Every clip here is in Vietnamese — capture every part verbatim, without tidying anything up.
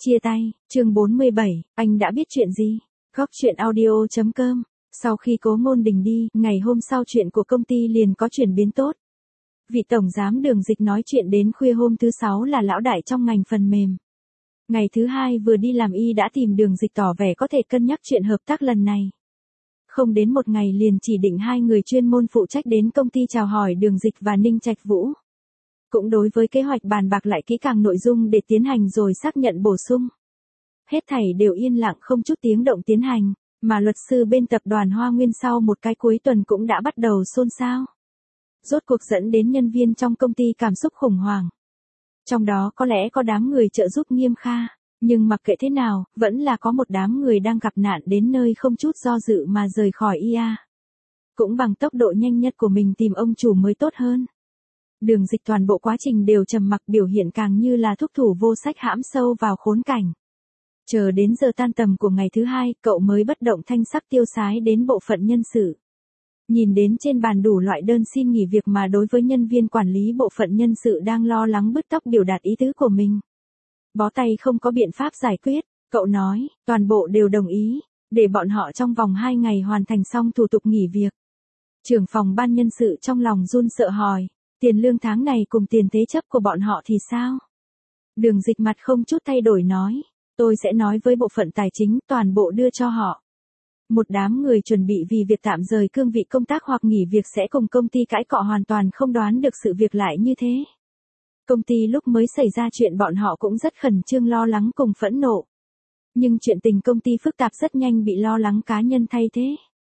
Chia tay, chương bốn mươi bảy, anh đã biết chuyện gì? Góc chuyện audio chấm com. Sau khi Cố Ngôn Đình đi, ngày hôm sau chuyện của công ty liền có chuyển biến tốt. Vị tổng giám Đường Dịch nói chuyện đến khuya hôm thứ sáu là lão đại trong ngành phần mềm. Ngày thứ hai vừa đi làm y đã tìm Đường Dịch tỏ vẻ có thể cân nhắc chuyện hợp tác lần này. Không đến một ngày liền chỉ định hai người chuyên môn phụ trách đến công ty chào hỏi Đường Dịch và Ninh Trạch Vũ. Cũng đối với kế hoạch bàn bạc lại kỹ càng nội dung để tiến hành rồi xác nhận bổ sung. Hết thảy đều yên lặng không chút tiếng động tiến hành, mà luật sư bên tập đoàn Hoa Nguyên sau một cái cuối tuần cũng đã bắt đầu xôn xao. Rốt cuộc dẫn đến nhân viên trong công ty cảm xúc khủng hoảng. Trong đó có lẽ có đám người trợ giúp Nghiêm Kha, nhưng mặc kệ thế nào, vẫn là có một đám người đang gặp nạn đến nơi không chút do dự mà rời khỏi i a. Cũng bằng tốc độ nhanh nhất của mình tìm ông chủ mới tốt hơn. Đường Dịch toàn bộ quá trình đều trầm mặc, biểu hiện càng như là thúc thủ vô sách hãm sâu vào khốn cảnh. Chờ đến giờ tan tầm của ngày thứ hai, cậu mới bất động thanh sắc tiêu sái đến bộ phận nhân sự. Nhìn đến trên bàn đủ loại đơn xin nghỉ việc mà đối với nhân viên quản lý bộ phận nhân sự đang lo lắng bứt tóc biểu đạt ý tứ của mình. Bó tay không có biện pháp giải quyết, cậu nói, toàn bộ đều đồng ý, để bọn họ trong vòng hai ngày hoàn thành xong thủ tục nghỉ việc. Trưởng phòng ban nhân sự trong lòng run sợ hỏi, tiền lương tháng này cùng tiền thế chấp của bọn họ thì sao? Đường Dịch mặt không chút thay đổi nói, tôi sẽ nói với bộ phận tài chính toàn bộ đưa cho họ. Một đám người chuẩn bị vì việc tạm rời cương vị công tác hoặc nghỉ việc sẽ cùng công ty cãi cọ hoàn toàn không đoán được sự việc lại như thế. Công ty lúc mới xảy ra chuyện bọn họ cũng rất khẩn trương lo lắng cùng phẫn nộ. Nhưng chuyện tình công ty phức tạp rất nhanh bị lo lắng cá nhân thay thế.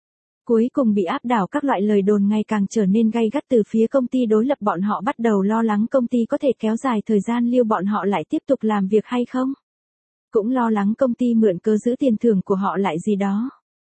Cuối cùng bị áp đảo các loại lời đồn ngày càng trở nên gay gắt từ phía công ty đối lập, bọn họ bắt đầu lo lắng công ty có thể kéo dài thời gian lưu bọn họ lại tiếp tục làm việc hay không. Cũng lo lắng công ty mượn cớ giữ tiền thưởng của họ lại gì đó.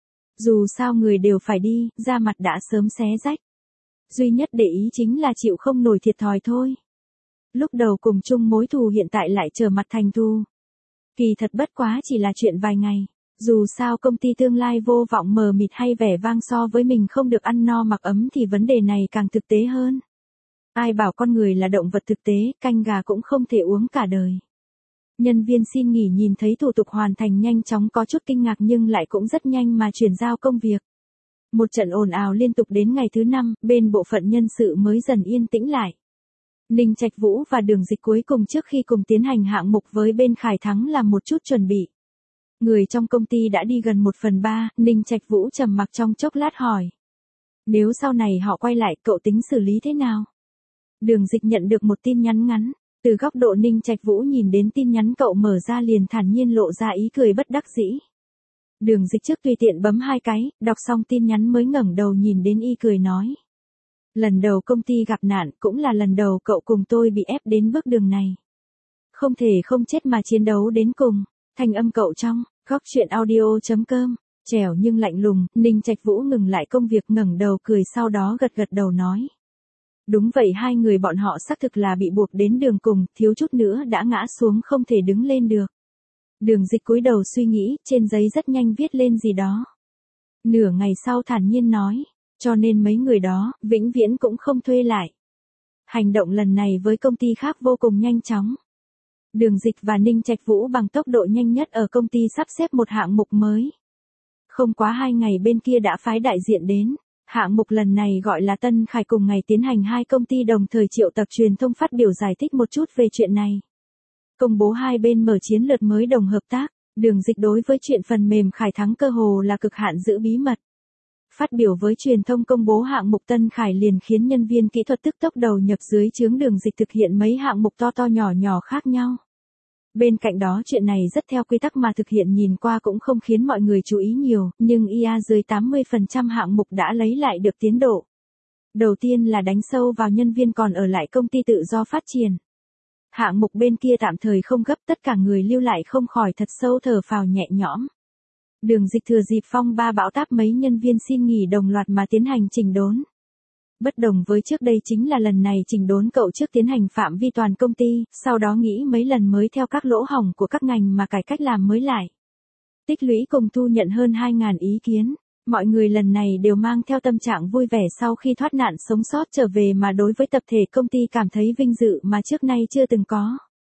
Dù sao người đều phải đi, da mặt đã sớm xé rách. Duy nhất để ý chính là chịu không nổi thiệt thòi thôi. Lúc đầu cùng chung mối thù hiện tại lại trở mặt thành thù. Kỳ thật bất quá chỉ là chuyện vài ngày. Dù sao công ty tương lai vô vọng mờ mịt hay vẻ vang so với mình không được ăn no mặc ấm thì vấn đề này càng thực tế hơn. Ai bảo con người là động vật thực tế, canh gà cũng không thể uống cả đời. Nhân viên xin nghỉ nhìn thấy thủ tục hoàn thành nhanh chóng có chút kinh ngạc nhưng lại cũng rất nhanh mà chuyển giao công việc. Một trận ồn ào liên tục đến ngày thứ năm, bên bộ phận nhân sự mới dần yên tĩnh lại. Ninh Trạch Vũ và Đường Dịch cuối cùng trước khi cùng tiến hành hạng mục với bên Khải Thắng làm một chút chuẩn bị. Người trong công ty đã đi gần một phần ba, Ninh Trạch Vũ trầm mặc trong chốc lát hỏi. Nếu sau này họ quay lại, cậu tính xử lý thế nào? Đường Dịch nhận được một tin nhắn ngắn. Từ góc độ Ninh Trạch Vũ nhìn đến tin nhắn cậu mở ra liền thản nhiên lộ ra ý cười bất đắc dĩ. Đường Dịch trước tùy tiện bấm hai cái, đọc xong tin nhắn mới ngẩng đầu nhìn đến y cười nói. Lần đầu công ty gặp nạn cũng là lần đầu cậu cùng tôi bị ép đến bước đường này. Không thể không chết mà chiến đấu đến cùng. Thanh âm cậu trong, góc chuyện audio chấm com, trẻo nhưng lạnh lùng, Ninh Trạch Vũ ngừng lại công việc ngẩng đầu cười sau đó gật gật đầu nói. Đúng vậy, hai người bọn họ xác thực là bị buộc đến đường cùng, thiếu chút nữa đã ngã xuống không thể đứng lên được. Đường Dịch cúi đầu suy nghĩ, trên giấy rất nhanh viết lên gì đó. Nửa ngày sau thản nhiên nói, cho nên mấy người đó, vĩnh viễn cũng không thuê lại. Hành động lần này với công ty khác vô cùng nhanh chóng. Đường Dịch và Ninh Trạch Vũ bằng tốc độ nhanh nhất ở công ty sắp xếp một hạng mục mới. Không quá hai ngày bên kia đã phái đại diện đến. Hạng mục lần này gọi là Tân Khải, cùng ngày tiến hành hai công ty đồng thời triệu tập truyền thông phát biểu giải thích một chút về chuyện này. Công bố hai bên mở chiến lược mới đồng hợp tác, Đường Dịch đối với chuyện phần mềm Khải Thắng cơ hồ là cực hạn giữ bí mật. Phát biểu với truyền thông công bố hạng mục Tân Khải liền khiến nhân viên kỹ thuật tức tốc đầu nhập dưới trướng Đường Dịch thực hiện mấy hạng mục to to nhỏ nhỏ khác nhau. Bên cạnh đó chuyện này rất theo quy tắc mà thực hiện nhìn qua cũng không khiến mọi người chú ý nhiều, nhưng i a dưới tám mươi phần trăm hạng mục đã lấy lại được tiến độ. Đầu tiên là đánh sâu vào nhân viên còn ở lại công ty tự do phát triển. Hạng mục bên kia tạm thời không gấp, tất cả người lưu lại không khỏi thật sâu thở phào nhẹ nhõm. Đường Dịch thừa dịp phong ba bão táp mấy nhân viên xin nghỉ đồng loạt mà tiến hành chỉnh đốn. Bất đồng với trước đây chính là lần này chỉnh đốn cậu trước tiến hành phạm vi toàn công ty, sau đó nghĩ mấy lần mới theo các lỗ hổng của các ngành mà cải cách làm mới lại. Tích lũy cùng thu nhận hơn hai nghìn ý kiến, mọi người lần này đều mang theo tâm trạng vui vẻ sau khi thoát nạn sống sót trở về mà đối với tập thể công ty cảm thấy vinh dự mà trước nay chưa từng có.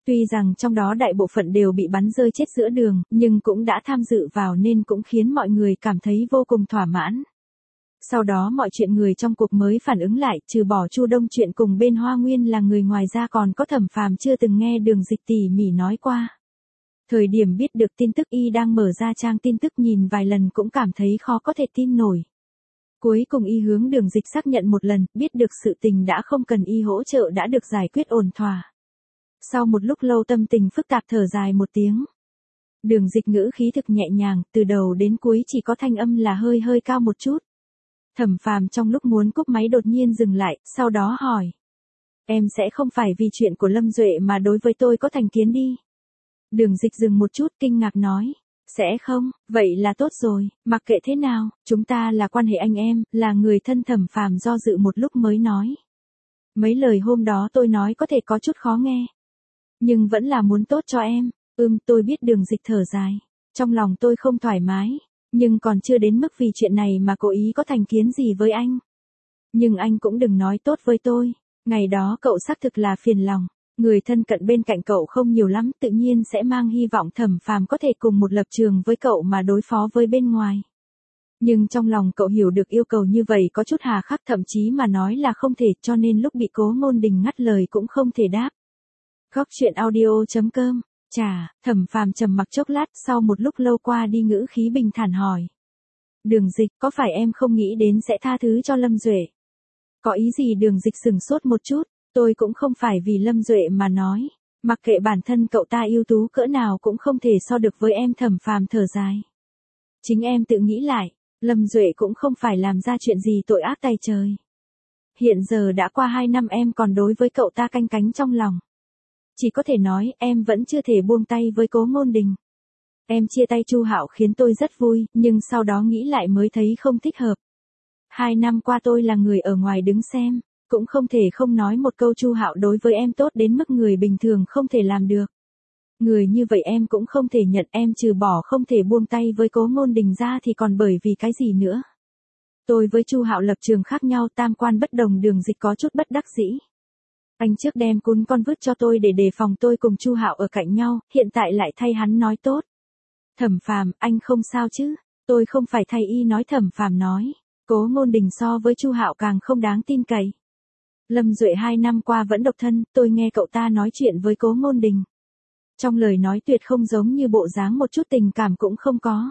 Tuy rằng trong đó đại bộ phận đều bị bắn rơi chết giữa đường, nhưng cũng đã tham dự vào nên cũng khiến mọi người cảm thấy vô cùng thỏa mãn. Sau đó mọi chuyện người trong cuộc mới phản ứng lại, trừ bỏ Chu Đông chuyện cùng bên Hoa Nguyên là người ngoài ra còn có Thẩm Phàm chưa từng nghe Đường Dịch tỉ mỉ nói qua. Thời điểm biết được tin tức y đang mở ra trang tin tức nhìn vài lần cũng cảm thấy khó có thể tin nổi. Cuối cùng y hướng Đường Dịch xác nhận một lần, biết được sự tình đã không cần y hỗ trợ đã được giải quyết ổn thỏa. Sau một lúc lâu tâm tình phức tạp thở dài một tiếng. Đường Dịch ngữ khí thực nhẹ nhàng, từ đầu đến cuối chỉ có thanh âm là hơi hơi cao một chút. Thẩm Phàm trong lúc muốn cúp máy đột nhiên dừng lại, sau đó hỏi. Em sẽ không phải vì chuyện của Lâm Duệ mà đối với tôi có thành kiến đi. Đường Dịch dừng một chút kinh ngạc nói. Sẽ không, vậy là tốt rồi, mặc kệ thế nào, chúng ta là quan hệ anh em, là người thân. Thẩm Phàm do dự một lúc mới nói. Mấy lời hôm đó tôi nói có thể có chút khó nghe. Nhưng vẫn là muốn tốt cho em. Ừm, tôi biết. Đường Dịch thở dài. Trong lòng tôi không thoải mái. Nhưng còn chưa đến mức vì chuyện này mà cố ý có thành kiến gì với anh. Nhưng anh cũng đừng nói tốt với tôi. Ngày đó cậu xác thực là phiền lòng. Người thân cận bên cạnh cậu không nhiều lắm, tự nhiên sẽ mang hy vọng Thẩm Phàm có thể cùng một lập trường với cậu mà đối phó với bên ngoài. Nhưng trong lòng cậu hiểu được yêu cầu như vậy có chút hà khắc, thậm chí mà nói là không thể, cho nên lúc bị Cố Ngôn Đình ngắt lời cũng không thể đáp. Góc truyện audio chấm com. Chà, Thẩm Phàm trầm mặc chốc lát, sau một lúc lâu qua đi ngữ khí bình thản hỏi. Đường Dịch, có phải em không nghĩ đến sẽ tha thứ cho Lâm Duệ? Có ý gì? Đường Dịch sửng sốt một chút. Tôi cũng không phải vì Lâm Duệ mà nói. Mặc kệ bản thân cậu ta ưu tú cỡ nào cũng không thể so được với em. Thẩm Phàm thở dài. Chính em tự nghĩ lại, Lâm Duệ cũng không phải làm ra chuyện gì tội ác tày trời. Hiện giờ đã qua hai năm em còn đối với cậu ta canh cánh trong lòng. Chỉ có thể nói em vẫn chưa thể buông tay với Cố Ngôn Đình. Em chia tay Chu Hạo khiến tôi rất vui, nhưng sau đó nghĩ lại mới thấy không thích hợp. Hai năm qua tôi là người ở ngoài đứng xem, cũng không thể không nói một câu Chu Hạo đối với em tốt đến mức người bình thường không thể làm được. Người như vậy em cũng không thể nhận, em trừ bỏ không thể buông tay với Cố Ngôn Đình ra thì còn bởi vì cái gì nữa. Tôi với Chu Hạo lập trường khác nhau, tam quan bất đồng. Đường Dịch có chút bất đắc dĩ. Anh trước đem cún con vứt cho tôi để đề phòng tôi cùng Chu Hạo ở cạnh nhau, hiện tại lại thay hắn nói tốt. Thẩm Phàm, anh không sao chứ? Tôi không phải thay y nói. Thẩm Phàm nói. Cố Ngôn Đình so với Chu Hạo càng không đáng tin cậy. Lâm Duệ hai năm qua vẫn độc thân, tôi nghe cậu ta nói chuyện với Cố Ngôn Đình. Trong lời nói tuyệt không giống như bộ dáng một chút tình cảm cũng không có.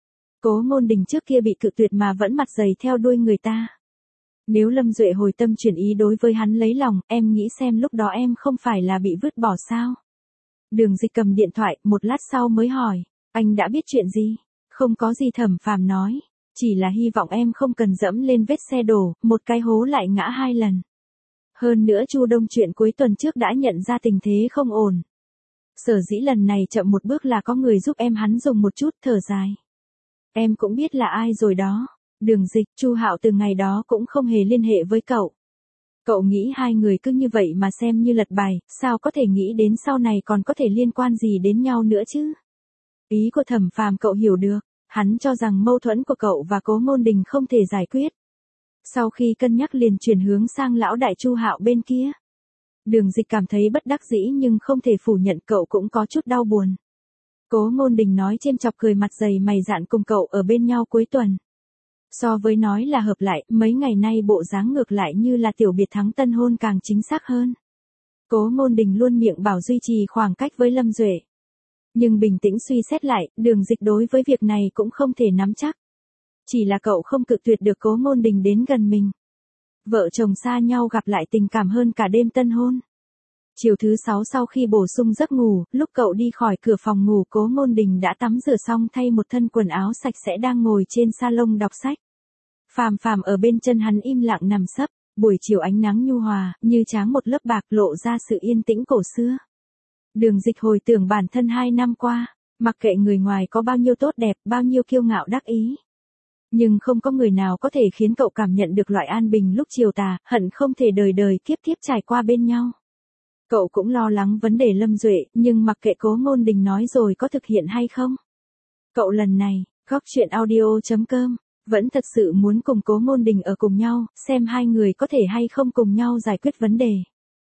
Cố Ngôn Đình trước kia bị cự tuyệt mà vẫn mặt dày theo đuôi người ta. Nếu Lâm Duệ hồi tâm chuyển ý đối với hắn lấy lòng, em nghĩ xem lúc đó em không phải là bị vứt bỏ sao? Đường Dịch cầm điện thoại, một lát sau mới hỏi, anh đã biết chuyện gì? Không có gì. Thẩm Phàm nói, chỉ là hy vọng em không cần dẫm lên vết xe đổ, một cái hố lại ngã hai lần. Hơn nữa Chu Đông chuyện cuối tuần trước đã nhận ra tình thế không ổn. Sở dĩ lần này chậm một bước là có người giúp em. Hắn dùng một chút thở dài. Em cũng biết là ai rồi đó. Đường Dịch, Chu Hạo từ ngày đó cũng không hề liên hệ với cậu. Cậu nghĩ hai người cứ như vậy mà xem như lật bài, sao có thể nghĩ đến sau này còn có thể liên quan gì đến nhau nữa chứ? Ý của Thẩm Phàm cậu hiểu được, hắn cho rằng mâu thuẫn của cậu và Cố Ngôn Đình không thể giải quyết. Sau khi cân nhắc liền chuyển hướng sang lão đại Chu Hạo bên kia. Đường Dịch cảm thấy bất đắc dĩ nhưng không thể phủ nhận cậu cũng có chút đau buồn. Cố Ngôn Đình nói chêm chọc cười mặt dày mày dạn cùng cậu ở bên nhau cuối tuần. So với nói là hợp lại, mấy ngày nay bộ dáng ngược lại như là tiểu biệt thắng tân hôn càng chính xác hơn. Cố Ngôn Đình luôn miệng bảo duy trì khoảng cách với Lâm Duệ. Nhưng bình tĩnh suy xét lại, Đường Dịch đối với việc này cũng không thể nắm chắc. Chỉ là cậu không cự tuyệt được Cố Ngôn Đình đến gần mình. Vợ chồng xa nhau gặp lại tình cảm hơn cả đêm tân hôn. Chiều thứ sáu sau khi bổ sung giấc ngủ, lúc cậu đi khỏi cửa phòng ngủ Cố Ngôn Đình đã tắm rửa xong thay một thân quần áo sạch sẽ đang ngồi trên salon đọc sách. Phàm Phàm ở bên chân hắn im lặng nằm sấp, buổi chiều ánh nắng nhu hòa, như tráng một lớp bạc lộ ra sự yên tĩnh cổ xưa. Đường Dịch hồi tưởng bản thân hai năm qua, mặc kệ người ngoài có bao nhiêu tốt đẹp, bao nhiêu kiêu ngạo đắc ý. Nhưng không có người nào có thể khiến cậu cảm nhận được loại an bình lúc chiều tà, hận không thể đời đời kiếp kiếp trải qua bên nhau. Cậu cũng lo lắng vấn đề Lâm Duệ, nhưng mặc kệ Cố Ngôn Đình nói rồi có thực hiện hay không. Cậu lần này, góc truyện audio chấm com, vẫn thật sự muốn cùng Cố Ngôn Đình ở cùng nhau, xem hai người có thể hay không cùng nhau giải quyết vấn đề.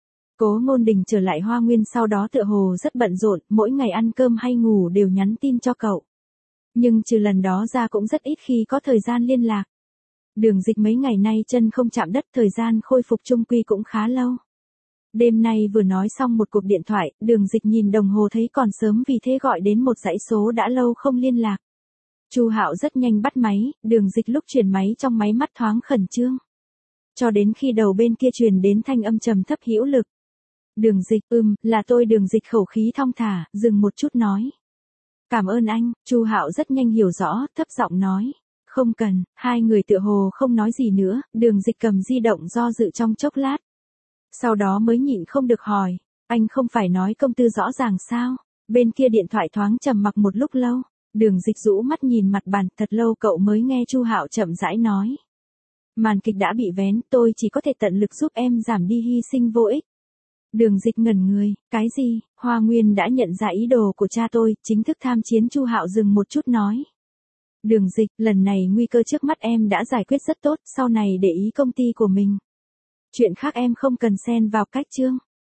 Cố Ngôn Đình trở lại Hoa Nguyên sau đó tựa hồ rất bận rộn, mỗi ngày ăn cơm hay ngủ đều nhắn tin cho cậu. Nhưng trừ lần đó ra cũng rất ít khi có thời gian liên lạc. Đường Dịch mấy ngày nay chân không chạm đất, thời gian khôi phục chung quy cũng khá lâu. Đêm nay vừa nói xong một cuộc điện thoại, Đường Dịch nhìn đồng hồ thấy còn sớm vì thế gọi đến một dãy số đã lâu không liên lạc. Chu Hạo rất nhanh bắt máy, Đường Dịch lúc chuyển máy trong máy mắt thoáng khẩn trương. Cho đến khi đầu bên kia truyền đến thanh âm trầm thấp hữu lực. Đường Dịch, ừm, là tôi. Đường Dịch khẩu khí thong thả, dừng một chút nói. Cảm ơn anh. Chu Hạo rất nhanh hiểu rõ, thấp giọng nói. Không cần. Hai người tựa hồ không nói gì nữa, Đường Dịch cầm di động do dự trong chốc lát. Sau đó mới nhịn không được hỏi, anh không phải nói công tư rõ ràng sao? Bên kia điện thoại thoáng trầm mặc một lúc lâu, Đường Dịch rũ mắt nhìn mặt bàn, thật lâu cậu mới nghe Chu Hạo chậm rãi nói. Màn kịch đã bị vén, tôi chỉ có thể tận lực giúp em giảm đi hy sinh vô ích. Đường Dịch ngẩn người, cái gì? Hoa Nguyên đã nhận ra ý đồ của cha tôi, chính thức tham chiến. Chu Hạo dừng một chút nói. Đường Dịch, lần này nguy cơ trước mắt em đã giải quyết rất tốt, sau này để ý công ty của mình. Chuyện khác em không cần xen vào, cách chương.